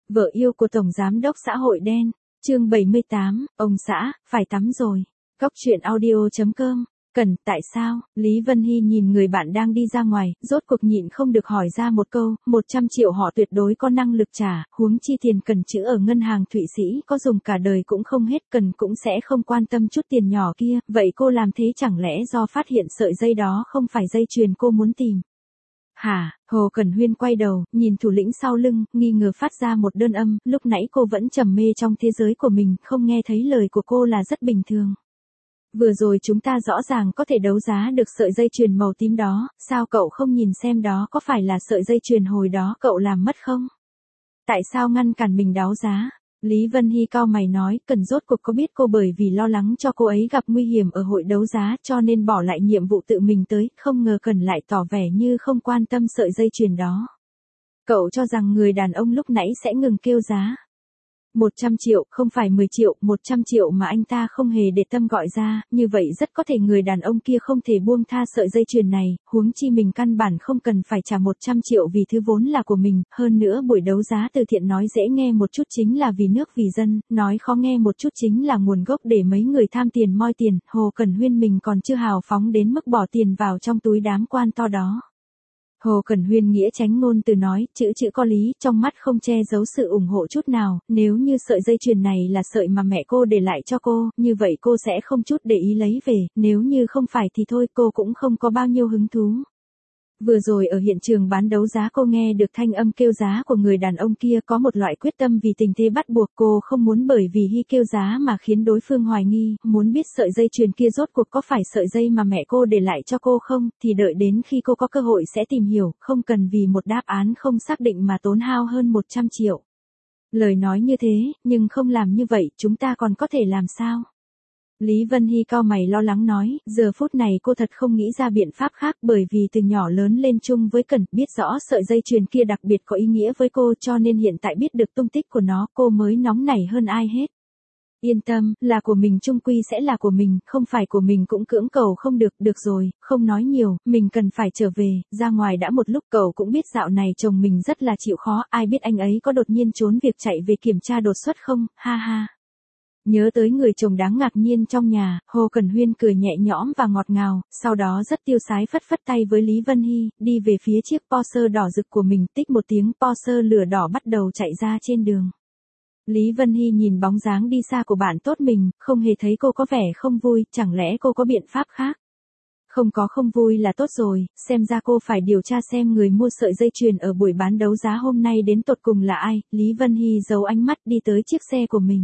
Vợ yêu của Tổng Giám đốc xã hội đen. Chương 78, ông xã, phải tắm rồi. Góc truyện audio.com. Tại sao? Lý Vân Hy nhìn người bạn đang đi ra ngoài, rốt cuộc nhịn không được hỏi ra một câu, 100 triệu họ tuyệt đối có năng lực trả, huống chi tiền Cần chữ ở ngân hàng Thụy Sĩ có dùng cả đời cũng không hết, Cần cũng sẽ không quan tâm chút tiền nhỏ kia, vậy cô làm thế chẳng lẽ do phát hiện sợi dây đó không phải dây chuyền cô muốn tìm? Hả? Hồ Cẩn Huyên quay đầu, nhìn thủ lĩnh sau lưng, nghi ngờ phát ra một đơn âm, lúc nãy cô vẫn trầm mê trong thế giới của mình, không nghe thấy lời của cô là rất bình thường. Vừa rồi chúng ta rõ ràng có thể đấu giá được sợi dây chuyền màu tím đó, sao cậu không nhìn xem đó có phải là sợi dây chuyền hồi đó cậu làm mất không? Tại sao ngăn cản mình đấu giá? Lý Vân Hy cau mày nói, Cần rốt cuộc có biết cô bởi vì lo lắng cho cô ấy gặp nguy hiểm ở hội đấu giá cho nên bỏ lại nhiệm vụ tự mình tới, không ngờ Cần lại tỏ vẻ như không quan tâm sợi dây chuyền đó. Cậu cho rằng người đàn ông lúc nãy sẽ ngừng kêu giá. 100 triệu, không phải 10 triệu, 100 triệu mà anh ta không hề để tâm gọi ra, như vậy rất có thể người đàn ông kia không thể buông tha sợi dây chuyền này, huống chi mình căn bản không cần phải trả 100 triệu vì thứ vốn là của mình, hơn nữa buổi đấu giá từ thiện nói dễ nghe một chút chính là vì nước vì dân, nói khó nghe một chút chính là nguồn gốc để mấy người tham tiền moi tiền, Hồ Cẩn Huyên mình còn chưa hào phóng đến mức bỏ tiền vào trong túi đám quan to đó. Hồ Cẩn Huyên nghĩa tránh ngôn từ nói, chữ có lý, trong mắt không che giấu sự ủng hộ chút nào, nếu như sợi dây chuyền này là sợi mà mẹ cô để lại cho cô, như vậy cô sẽ không chút để ý lấy về, nếu như không phải thì thôi cô cũng không có bao nhiêu hứng thú. Vừa rồi ở hiện trường bán đấu giá cô nghe được thanh âm kêu giá của người đàn ông kia có một loại quyết tâm vì tình thế bắt buộc cô không muốn bởi vì Hy kêu giá mà khiến đối phương hoài nghi, muốn biết sợi dây chuyền kia rốt cuộc có phải sợi dây mà mẹ cô để lại cho cô không, thì đợi đến khi cô có cơ hội sẽ tìm hiểu, không cần vì một đáp án không xác định mà tốn hao hơn 100 triệu. Lời nói như thế, nhưng không làm như vậy chúng ta còn có thể làm sao? Lý Vân Hy cau mày lo lắng nói, giờ phút này cô thật không nghĩ ra biện pháp khác bởi vì từ nhỏ lớn lên chung với Cần, biết rõ sợi dây chuyền kia đặc biệt có ý nghĩa với cô cho nên hiện tại biết được tung tích của nó cô mới nóng nảy hơn ai hết. Yên tâm, là của mình chung quy sẽ là của mình, không phải của mình cũng cưỡng cầu không được, được rồi, không nói nhiều, mình cần phải trở về, ra ngoài đã một lúc cậu cũng biết dạo này chồng mình rất là chịu khó, ai biết anh ấy có đột nhiên trốn việc chạy về kiểm tra đột xuất không, ha ha. Nhớ tới người chồng đáng ngạc nhiên trong nhà, Hồ Cẩn Huyên cười nhẹ nhõm và ngọt ngào, sau đó rất tiêu sái phất phất tay với Lý Vân Hy, đi về phía chiếc Porsche đỏ rực của mình, tích một tiếng Porsche lửa đỏ bắt đầu chạy ra trên đường. Lý Vân Hy nhìn bóng dáng đi xa của bạn tốt mình, không hề thấy cô có vẻ không vui, chẳng lẽ cô có biện pháp khác? Không vui là tốt rồi, xem ra cô phải điều tra xem người mua sợi dây chuyền ở buổi bán đấu giá hôm nay đến tột cùng là ai, Lý Vân Hy giấu ánh mắt đi tới chiếc xe của mình.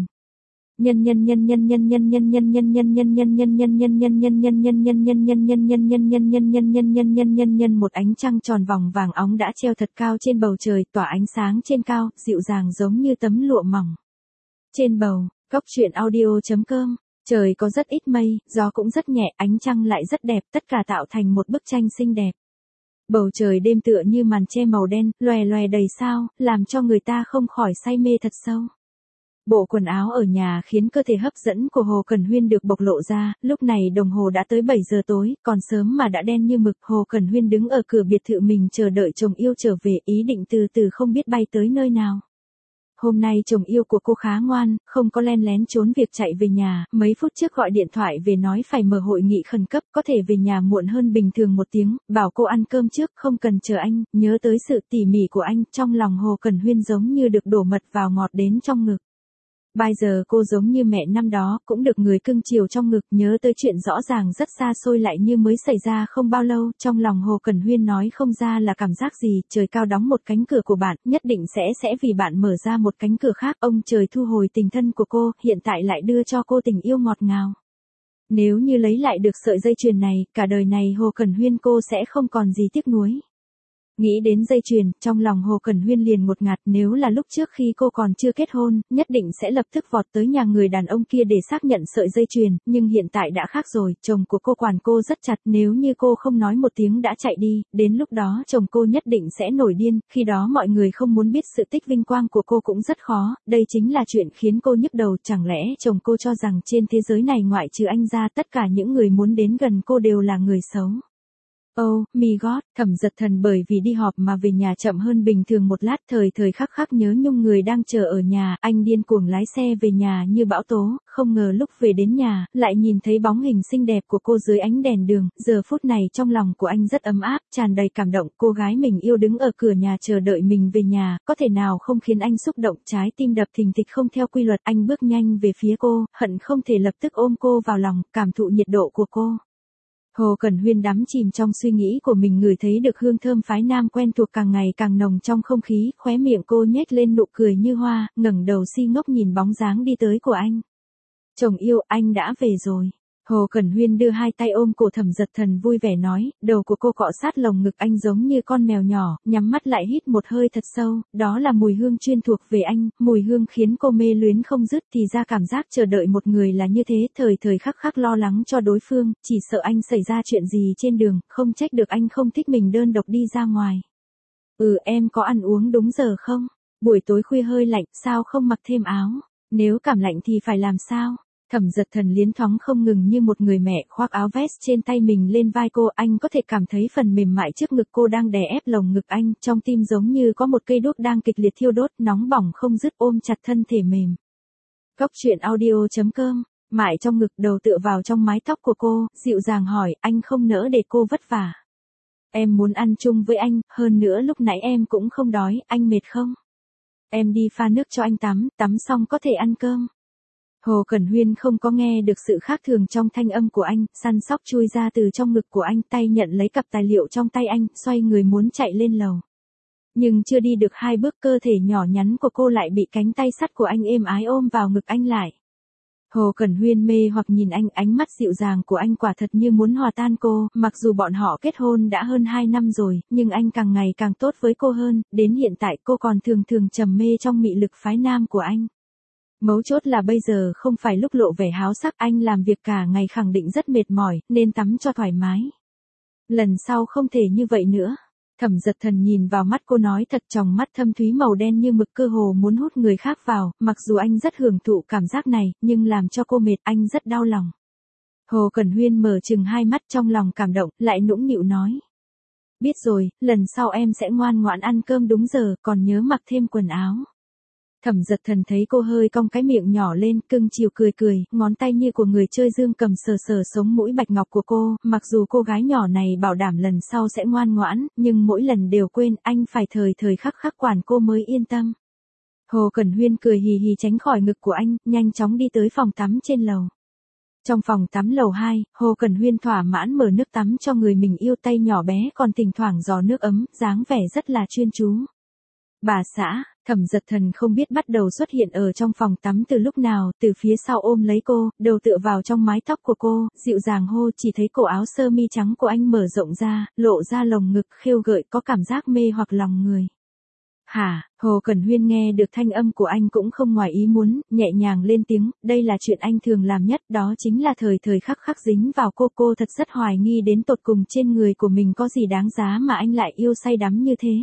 Một ánh trăng tròn vòng vàng óng đã treo thật cao trên bầu trời, tỏa ánh sáng trên cao, dịu dàng giống như tấm lụa mỏng. Trên bầu, góc truyện audio.com. Trời có rất ít mây, gió cũng rất nhẹ, ánh trăng lại rất đẹp, tất cả tạo thành một bức tranh xinh đẹp. Bầu trời đêm tựa như màn che màu đen, lòe lòe đầy sao, làm cho người ta không khỏi say mê thật sâu. Bộ quần áo ở nhà khiến cơ thể hấp dẫn của Hồ Cẩn Huyên được bộc lộ ra, lúc này đồng hồ đã tới 7 giờ tối, còn sớm mà đã đen như mực. Hồ Cẩn Huyên đứng ở cửa biệt thự mình chờ đợi chồng yêu trở về, ý định từ từ không biết bay tới nơi nào. Hôm nay chồng yêu của cô khá ngoan, không có len lén trốn việc chạy về nhà, mấy phút trước gọi điện thoại về nói phải mở hội nghị khẩn cấp, có thể về nhà muộn hơn bình thường một tiếng, bảo cô ăn cơm trước, không cần chờ anh, nhớ tới sự tỉ mỉ của anh, trong lòng Hồ Cẩn Huyên giống như được đổ mật vào ngọt đến trong ngực. Bây giờ cô giống như mẹ năm đó, cũng được người cưng chiều trong ngực, nhớ tới chuyện rõ ràng rất xa xôi lại như mới xảy ra không bao lâu, trong lòng Hồ Cẩn Huyên nói không ra là cảm giác gì, trời cao đóng một cánh cửa của bạn, nhất định sẽ vì bạn mở ra một cánh cửa khác, ông trời thu hồi tình thân của cô, hiện tại lại đưa cho cô tình yêu ngọt ngào. Nếu như lấy lại được sợi dây chuyền này, cả đời này Hồ Cẩn Huyên cô sẽ không còn gì tiếc nuối. Nghĩ đến dây chuyền, trong lòng Hồ Cẩn Huyên liền ngột ngạt, nếu là lúc trước khi cô còn chưa kết hôn, nhất định sẽ lập tức vọt tới nhà người đàn ông kia để xác nhận sợi dây chuyền, nhưng hiện tại đã khác rồi, chồng của cô quản cô rất chặt, nếu như cô không nói một tiếng đã chạy đi, đến lúc đó chồng cô nhất định sẽ nổi điên, khi đó mọi người không muốn biết sự tích vinh quang của cô cũng rất khó, đây chính là chuyện khiến cô nhức đầu, chẳng lẽ chồng cô cho rằng trên thế giới này ngoại trừ anh ra tất cả những người muốn đến gần cô đều là người xấu. Oh, my God, Thẩm Dật Thần bởi vì đi họp mà về nhà chậm hơn bình thường một lát, thời thời khắc khắc nhớ nhung người đang chờ ở nhà, anh điên cuồng lái xe về nhà như bão tố, không ngờ lúc về đến nhà, lại nhìn thấy bóng hình xinh đẹp của cô dưới ánh đèn đường, giờ phút này trong lòng của anh rất ấm áp, tràn đầy cảm động, cô gái mình yêu đứng ở cửa nhà chờ đợi mình về nhà, có thể nào không khiến anh xúc động, trái tim đập thình thịch không theo quy luật, anh bước nhanh về phía cô, hận không thể lập tức ôm cô vào lòng, cảm thụ nhiệt độ của cô. Hồ Cẩn Huyên đắm chìm trong suy nghĩ của mình, ngửi thấy được hương thơm phái nam quen thuộc càng ngày càng nồng trong không khí, khóe miệng cô nhếch lên nụ cười như hoa, ngẩng đầu si ngốc nhìn bóng dáng đi tới của anh. Chồng yêu, anh đã về rồi. Hồ Cẩn Huyên đưa hai tay ôm cổ Thẩm Dật Thần vui vẻ nói, đầu của cô cọ sát lồng ngực anh giống như con mèo nhỏ, nhắm mắt lại hít một hơi thật sâu, đó là mùi hương chuyên thuộc về anh, mùi hương khiến cô mê luyến không dứt, thì ra cảm giác chờ đợi một người là như thế, thời thời khắc khắc lo lắng cho đối phương, chỉ sợ anh xảy ra chuyện gì trên đường, không trách được anh không thích mình đơn độc đi ra ngoài. Em có ăn uống đúng giờ không? Buổi tối khuya hơi lạnh, sao không mặc thêm áo? Nếu cảm lạnh thì phải làm sao? Thẩm Dật Thần liến thoáng không ngừng như một người mẹ khoác áo vest trên tay mình lên vai cô, anh có thể cảm thấy phần mềm mại trước ngực cô đang đè ép lồng ngực anh, trong tim giống như có một cây đuốc đang kịch liệt thiêu đốt, nóng bỏng không dứt ôm chặt thân thể mềm. Góc truyện audio.com, mại trong ngực đầu tựa vào trong mái tóc của cô, dịu dàng hỏi, anh không nỡ để cô vất vả. Em muốn ăn chung với anh, hơn nữa lúc nãy em cũng không đói, anh mệt không? Em đi pha nước cho anh tắm xong có thể ăn cơm. Hồ Cẩn Huyên không có nghe được sự khác thường trong thanh âm của anh, săn sóc chui ra từ trong ngực của anh, tay nhận lấy cặp tài liệu trong tay anh, xoay người muốn chạy lên lầu. Nhưng chưa đi được 2 bước, cơ thể nhỏ nhắn của cô lại bị cánh tay sắt của anh êm ái ôm vào ngực anh lại. Hồ Cẩn Huyên mê hoặc nhìn anh, ánh mắt dịu dàng của anh quả thật như muốn hòa tan cô, mặc dù bọn họ kết hôn đã hơn 2 năm rồi, nhưng anh càng ngày càng tốt với cô hơn, đến hiện tại cô còn thường thường trầm mê trong mị lực phái nam của anh. Mấu chốt là bây giờ không phải lúc lộ vẻ háo sắc, anh làm việc cả ngày khẳng định rất mệt mỏi, nên tắm cho thoải mái. Lần sau không thể như vậy nữa. Thẩm Dật Thần nhìn vào mắt cô nói thật, tròng mắt thâm thúy màu đen như mực, cơ hồ muốn hút người khác vào, mặc dù anh rất hưởng thụ cảm giác này, nhưng làm cho cô mệt, anh rất đau lòng. Hồ Cẩn Huyên mở chừng hai mắt trong lòng cảm động, lại nũng nịu nói. Biết rồi, lần sau em sẽ ngoan ngoãn ăn cơm đúng giờ, còn nhớ mặc thêm quần áo. Thẩm Dật Thần thấy cô hơi cong cái miệng nhỏ lên, cưng chiều cười cười, ngón tay như của người chơi dương cầm sờ sờ sống mũi bạch ngọc của cô, mặc dù cô gái nhỏ này bảo đảm lần sau sẽ ngoan ngoãn, nhưng mỗi lần đều quên, anh phải thời thời khắc khắc quản cô mới yên tâm. Hồ Cẩn Huyên cười hì hì tránh khỏi ngực của anh, nhanh chóng đi tới phòng tắm trên lầu. Trong phòng tắm lầu 2, Hồ Cẩn Huyên thỏa mãn mở nước tắm cho người mình yêu, tay nhỏ bé còn thỉnh thoảng giò nước ấm, dáng vẻ rất là chuyên chú. Bà xã, Thẩm Dật Thần không biết bắt đầu xuất hiện ở trong phòng tắm từ lúc nào, từ phía sau ôm lấy cô, đầu tựa vào trong mái tóc của cô, dịu dàng hô, chỉ thấy cổ áo sơ mi trắng của anh mở rộng ra, lộ ra lồng ngực khêu gợi, có cảm giác mê hoặc lòng người. Hả, Hồ Cẩn Huyên nghe được thanh âm của anh cũng không ngoài ý muốn, nhẹ nhàng lên tiếng, đây là chuyện anh thường làm nhất, đó chính là thời thời khắc khắc dính vào cô thật rất hoài nghi đến tột cùng trên người của mình có gì đáng giá mà anh lại yêu say đắm như thế.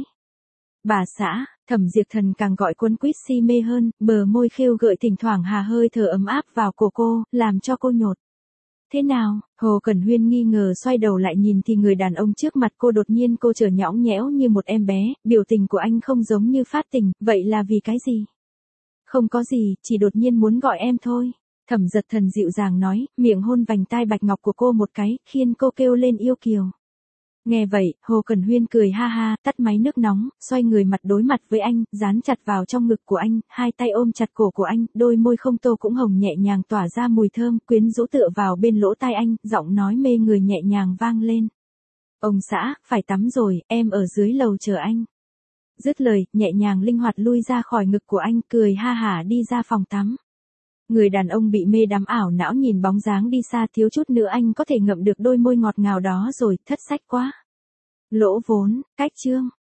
Bà xã, Thẩm Diệp Thần càng gọi quấn quýt si mê hơn, bờ môi khêu gợi thỉnh thoảng hà hơi thở ấm áp vào cổ cô, làm cho cô nhột. Thế nào? Hồ Cẩn Huyên nghi ngờ xoay đầu lại nhìn thì người đàn ông trước mặt cô đột nhiên cô trở nhõng nhẽo như một em bé, biểu tình của anh không giống như phát tình, vậy là vì cái gì? Không có gì, chỉ đột nhiên muốn gọi em thôi. Thẩm Dật Thần dịu dàng nói, miệng hôn vành tai bạch ngọc của cô một cái, khiến cô kêu lên yêu kiều. Nghe vậy, Hồ Cẩn Huyên cười ha ha, tắt máy nước nóng, xoay người mặt đối mặt với anh, dán chặt vào trong ngực của anh, hai tay ôm chặt cổ của anh, đôi môi không tô cũng hồng nhẹ nhàng tỏa ra mùi thơm, quyến rũ tựa vào bên lỗ tai anh, giọng nói mê người nhẹ nhàng vang lên. Ông xã, phải tắm rồi, em ở dưới lầu chờ anh. Dứt lời, nhẹ nhàng linh hoạt lui ra khỏi ngực của anh, cười ha hả đi ra phòng tắm. Người đàn ông bị mê đắm ảo não nhìn bóng dáng đi xa, thiếu chút nữa anh có thể ngậm được đôi môi ngọt ngào đó rồi, thất sách quá. Lỗ vốn, cách chương.